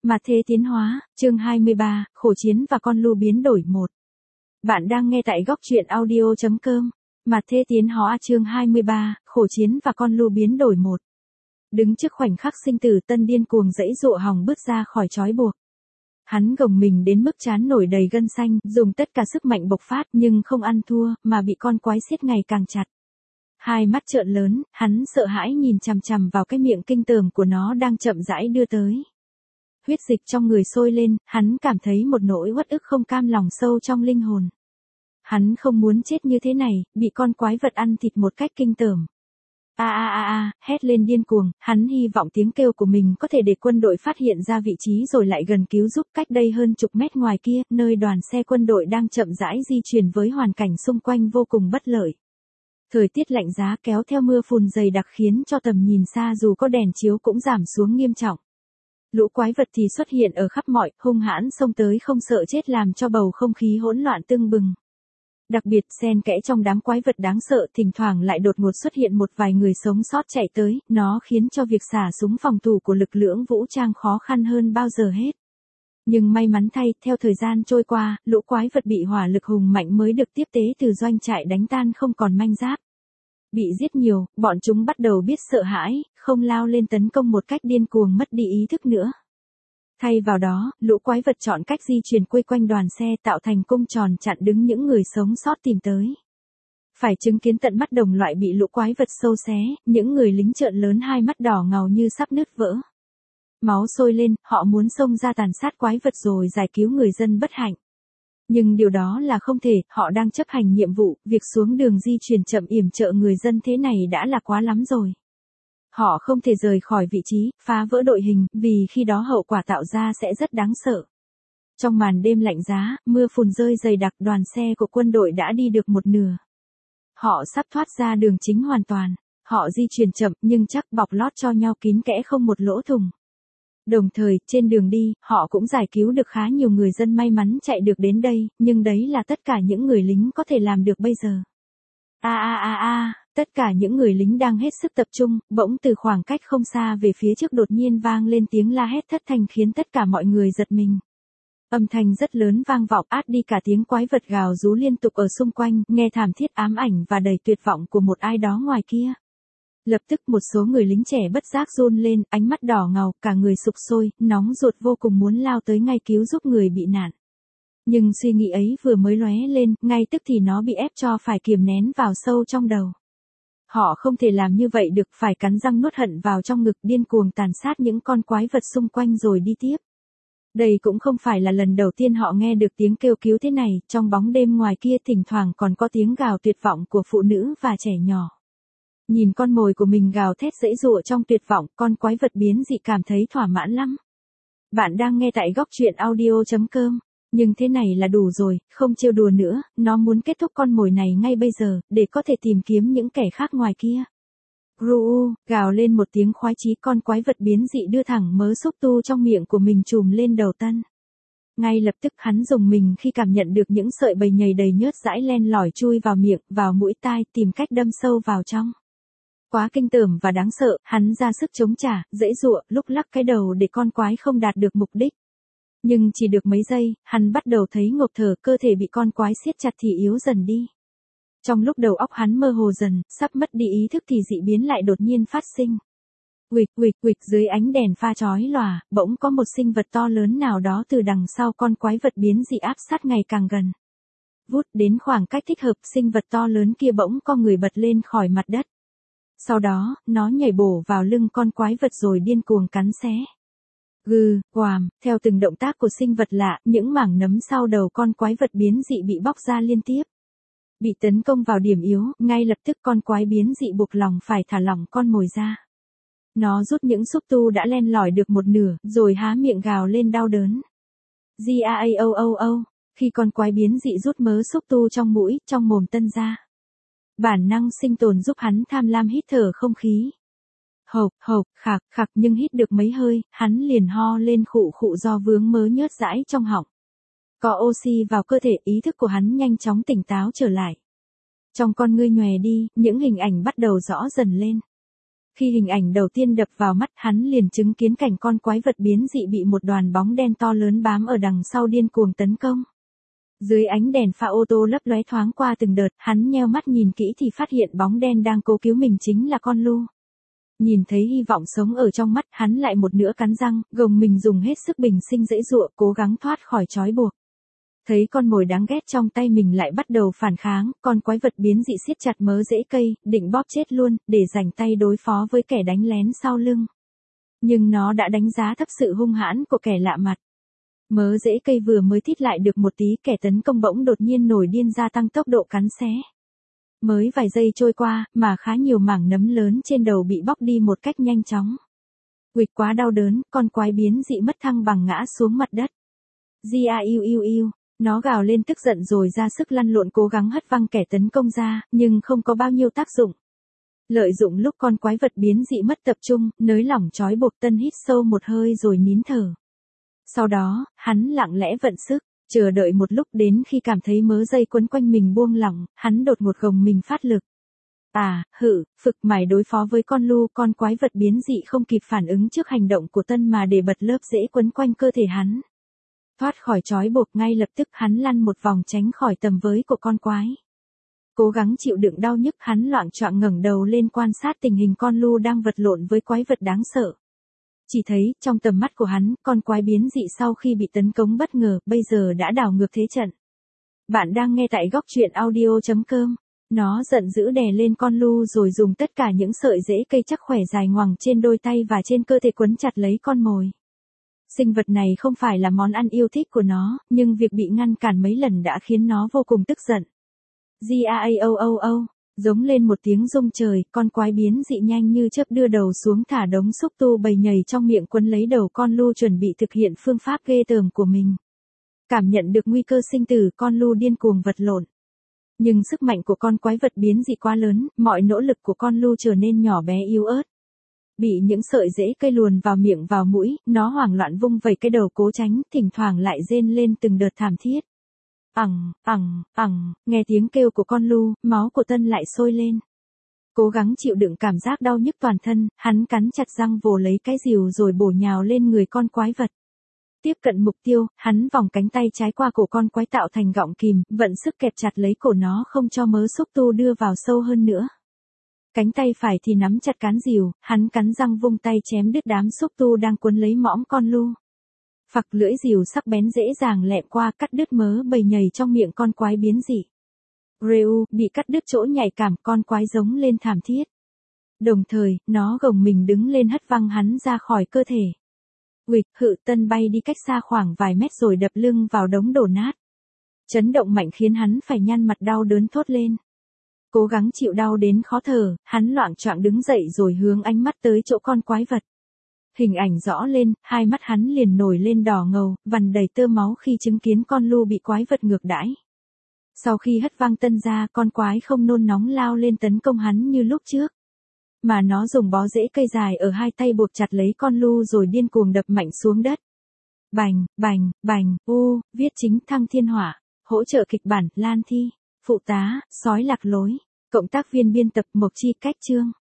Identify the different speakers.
Speaker 1: Mà thế tiến hóa, chương 23, khổ chiến và con lu biến đổi 1. Bạn đang nghe tại góc truyện audio.com. Mà thế tiến hóa chương 23, khổ chiến và con lu biến đổi 1. Đứng trước khoảnh khắc sinh tử, Tân điên cuồng giãy giụa hòng bứt ra khỏi trói buộc. Hắn gồng mình đến mức trán nổi đầy gân xanh, dùng tất cả sức mạnh bộc phát nhưng không ăn thua, mà bị con quái siết ngày càng chặt. Hai mắt trợn lớn, hắn sợ hãi nhìn chằm chằm vào cái miệng kinh tởm của nó đang chậm rãi đưa tới. Huyết dịch trong người sôi lên, hắn cảm thấy một nỗi uất ức không cam lòng sâu trong linh hồn. Hắn không muốn chết như thế này, bị con quái vật ăn thịt một cách kinh tởm. Hét lên điên cuồng, hắn hy vọng tiếng kêu của mình có thể để quân đội phát hiện ra vị trí rồi lại gần cứu giúp. Cách đây hơn chục mét ngoài kia, nơi đoàn xe quân đội đang chậm rãi di chuyển với hoàn cảnh xung quanh vô cùng bất lợi. Thời tiết lạnh giá kéo theo mưa phùn dày đặc khiến cho tầm nhìn xa dù có đèn chiếu cũng giảm xuống nghiêm trọng. Lũ quái vật thì xuất hiện ở khắp mọi, hung hãn xông tới không sợ chết làm cho bầu không khí hỗn loạn tưng bừng. Đặc biệt xen kẽ trong đám quái vật đáng sợ, thỉnh thoảng lại đột ngột xuất hiện một vài người sống sót chạy tới, nó khiến cho việc xả súng phòng thủ của lực lượng vũ trang khó khăn hơn bao giờ hết. Nhưng may mắn thay, theo thời gian trôi qua, lũ quái vật bị hỏa lực hùng mạnh mới được tiếp tế từ doanh trại đánh tan không còn manh giáp. Bị giết nhiều, bọn chúng bắt đầu biết sợ hãi, không lao lên tấn công một cách điên cuồng mất đi ý thức nữa. Thay vào đó, lũ quái vật chọn cách di chuyển quây quanh đoàn xe tạo thành cung tròn chặn đứng những người sống sót tìm tới. Phải chứng kiến tận mắt đồng loại bị lũ quái vật xâu xé, những người lính trợn lớn hai mắt đỏ ngầu như sắp nứt vỡ. Máu sôi lên, họ muốn xông ra tàn sát quái vật rồi giải cứu người dân bất hạnh. Nhưng điều đó là không thể, họ đang chấp hành nhiệm vụ, việc xuống đường di chuyển chậm yểm trợ người dân thế này đã là quá lắm rồi. Họ không thể rời khỏi vị trí, phá vỡ đội hình, vì khi đó hậu quả tạo ra sẽ rất đáng sợ. Trong màn đêm lạnh giá, mưa phùn rơi dày đặc, đoàn xe của quân đội đã đi được một nửa. Họ sắp thoát ra đường chính hoàn toàn. Họ di chuyển chậm nhưng chắc, bọc lót cho nhau kín kẽ không một lỗ thủng. Đồng thời, trên đường đi, họ cũng giải cứu được khá nhiều người dân may mắn chạy được đến đây, nhưng đấy là tất cả những người lính có thể làm được bây giờ. Tất cả những người lính đang hết sức tập trung, bỗng từ khoảng cách không xa về phía trước đột nhiên vang lên tiếng la hét thất thanh khiến tất cả mọi người giật mình. Âm thanh rất lớn vang vọng át đi cả tiếng quái vật gào rú liên tục ở xung quanh, nghe thảm thiết ám ảnh và đầy tuyệt vọng của một ai đó ngoài kia. Lập tức một số người lính trẻ bất giác run lên, ánh mắt đỏ ngầu, cả người sục sôi, nóng ruột vô cùng muốn lao tới ngay cứu giúp người bị nạn. Nhưng suy nghĩ ấy vừa mới lóe lên, ngay tức thì nó bị ép cho phải kiềm nén vào sâu trong đầu. Họ không thể làm như vậy được, phải cắn răng nuốt hận vào trong ngực, điên cuồng tàn sát những con quái vật xung quanh rồi đi tiếp. Đây cũng không phải là lần đầu tiên họ nghe được tiếng kêu cứu thế này, trong bóng đêm ngoài kia thỉnh thoảng còn có tiếng gào tuyệt vọng của phụ nữ và trẻ nhỏ. Nhìn con mồi của mình gào thét giãy giụa trong tuyệt vọng, con quái vật biến dị cảm thấy thỏa mãn lắm. Bạn đang nghe tại góc truyện audio.com. Nhưng thế này là đủ rồi, không trêu đùa nữa, nó muốn kết thúc con mồi này ngay bây giờ, để có thể tìm kiếm những kẻ khác ngoài kia. Gru, gào lên một tiếng khoái chí, con quái vật biến dị đưa thẳng mớ xúc tu trong miệng của mình chùm lên đầu Tân. Ngay lập tức hắn dùng mình khi cảm nhận được những sợi bầy nhầy đầy nhớt dãi len lỏi chui vào miệng, vào mũi tai, tìm cách đâm sâu vào trong. Quá kinh tởm và đáng sợ, hắn ra sức chống trả, giãy giụa, lúc lắc cái đầu để con quái không đạt được mục đích. Nhưng chỉ được mấy giây, hắn bắt đầu thấy ngộp thở, cơ thể bị con quái siết chặt thì yếu dần đi. Trong lúc đầu óc hắn mơ hồ dần, sắp mất đi ý thức thì dị biến lại đột nhiên phát sinh. Quịch, dưới ánh đèn pha chói lòa, bỗng có một sinh vật to lớn nào đó từ đằng sau con quái vật biến dị áp sát ngày càng gần. Vút đến khoảng cách thích hợp, sinh vật to lớn kia bỗng co người bật lên khỏi mặt đất. Sau đó, nó nhảy bổ vào lưng con quái vật rồi điên cuồng cắn xé. Theo từng động tác của sinh vật lạ, những mảng nấm sau đầu con quái vật biến dị bị bóc ra liên tiếp. Bị tấn công vào điểm yếu, ngay lập tức con quái biến dị buộc lòng phải thả lỏng con mồi ra. Nó rút những xúc tu đã len lỏi được một nửa, rồi há miệng gào lên đau đớn. Khi con quái biến dị rút mớ xúc tu trong mũi, trong mồm Tân ra. Bản năng sinh tồn giúp hắn tham lam hít thở không khí. Khạc, nhưng hít được mấy hơi, hắn liền ho lên khụ do vướng mớ nhớt dãi trong họng. Có oxy vào cơ thể, ý thức của hắn nhanh chóng tỉnh táo trở lại. Trong con ngươi nhòe đi, những hình ảnh bắt đầu rõ dần lên. Khi hình ảnh đầu tiên đập vào mắt hắn liền chứng kiến cảnh con quái vật biến dị bị một đoàn bóng đen to lớn bám ở đằng sau điên cuồng tấn công. Dưới ánh đèn pha ô tô lấp lóe thoáng qua từng đợt, hắn nheo mắt nhìn kỹ thì phát hiện bóng đen đang cố cứu mình chính là con Lu. Nhìn thấy hy vọng sống ở trong mắt, hắn lại một nữa cắn răng, gồng mình dùng hết sức bình sinh giãy giụa, cố gắng thoát khỏi trói buộc. Thấy con mồi đáng ghét trong tay mình lại bắt đầu phản kháng, con quái vật biến dị siết chặt mớ rễ cây, định bóp chết luôn, để rảnh tay đối phó với kẻ đánh lén sau lưng. Nhưng nó đã đánh giá thấp sự hung hãn của kẻ lạ mặt. Mớ rễ cây vừa mới thít lại được một tí, kẻ tấn công bỗng đột nhiên nổi điên gia tăng tốc độ cắn xé. Mới vài giây trôi qua, mà khá nhiều mảng nấm lớn trên đầu bị bóc đi một cách nhanh chóng. Uịch quá đau đớn, con quái biến dị mất thăng bằng ngã xuống mặt đất. Giu, nó gào lên tức giận rồi ra sức lăn lộn cố gắng hất văng kẻ tấn công ra, nhưng không có bao nhiêu tác dụng. Lợi dụng lúc con quái vật biến dị mất tập trung, nới lỏng trói buộc, Tân hít sâu một hơi rồi nín thở. Sau đó, hắn lặng lẽ vận sức, chờ đợi một lúc, đến khi cảm thấy mớ dây quấn quanh mình buông lỏng, hắn đột ngột gồng mình phát lực. Phực mải đối phó với con Lu, con quái vật biến dị không kịp phản ứng trước hành động của Tân mà để bật lớp rễ quấn quanh cơ thể hắn. Thoát khỏi trói buộc, ngay lập tức hắn lăn một vòng tránh khỏi tầm với của con quái. Cố gắng chịu đựng đau nhức, hắn loạng choạng ngẩng đầu lên quan sát tình hình con Lu đang vật lộn với quái vật đáng sợ. Chỉ thấy, trong tầm mắt của hắn, con quái biến dị sau khi bị tấn công bất ngờ, bây giờ đã đảo ngược thế trận. Bạn đang nghe tại góc truyện audio.com. Nó giận dữ đè lên con Lu rồi dùng tất cả những sợi rễ cây chắc khỏe dài ngoằng trên đôi tay và trên cơ thể quấn chặt lấy con mồi. Sinh vật này không phải là món ăn yêu thích của nó, nhưng việc bị ngăn cản mấy lần đã khiến nó vô cùng tức giận. Giao, giống lên một tiếng rung trời, con quái biến dị nhanh như chớp đưa đầu xuống thả đống xúc tu bầy nhầy trong miệng quấn lấy đầu con Lu chuẩn bị thực hiện phương pháp ghê tởm của mình. Cảm nhận được nguy cơ sinh tử, con Lu điên cuồng vật lộn. Nhưng sức mạnh của con quái vật biến dị quá lớn, mọi nỗ lực của con Lu trở nên nhỏ bé yếu ớt. Bị những sợi rễ cây luồn vào miệng vào mũi, nó hoảng loạn vung vẩy cái đầu cố tránh, thỉnh thoảng lại rên lên từng đợt thảm thiết. Nghe tiếng kêu của con Lu, máu của Tân lại sôi lên. Cố gắng chịu đựng cảm giác đau nhức toàn thân, hắn cắn chặt răng vồ lấy cái rìu rồi bổ nhào lên người con quái vật. Tiếp cận mục tiêu, hắn vòng cánh tay trái qua cổ con quái tạo thành gọng kìm, vận sức kẹp chặt lấy cổ nó không cho mớ xúc tu đưa vào sâu hơn nữa. Cánh tay phải thì nắm chặt cán rìu, hắn cắn răng vung tay chém đứt đám xúc tu đang quấn lấy mõm con Lu. Phặc, lưỡi rìu sắc bén dễ dàng lẹm qua, cắt đứt mớ bầy nhầy trong miệng con quái biến dị. Reu, bị cắt đứt chỗ nhạy cảm, con quái giống lên thảm thiết. Đồng thời, nó gồng mình đứng lên hất văng hắn ra khỏi cơ thể. Uịch, Tân bay đi cách xa khoảng vài mét rồi đập lưng vào đống đổ nát. Chấn động mạnh khiến hắn phải nhăn mặt đau đớn thốt lên. Cố gắng chịu đau đến khó thở, hắn loạng choạng đứng dậy rồi hướng ánh mắt tới chỗ con quái vật. Hình ảnh rõ lên, hai mắt hắn liền nổi lên đỏ ngầu, vằn đầy tơ máu khi chứng kiến con Lu bị quái vật ngược đãi. Sau khi hất văng Tân ra, con quái không nôn nóng lao lên tấn công hắn như lúc trước. Mà nó dùng bó rễ cây dài ở hai tay buộc chặt lấy con Lu rồi điên cuồng đập mạnh xuống đất. Bành, viết chính Thăng Thiên Hỏa, hỗ trợ kịch bản, Lan Thi, phụ tá, Sói Lạc Lối, cộng tác viên biên tập Mộc Chi, cách chương.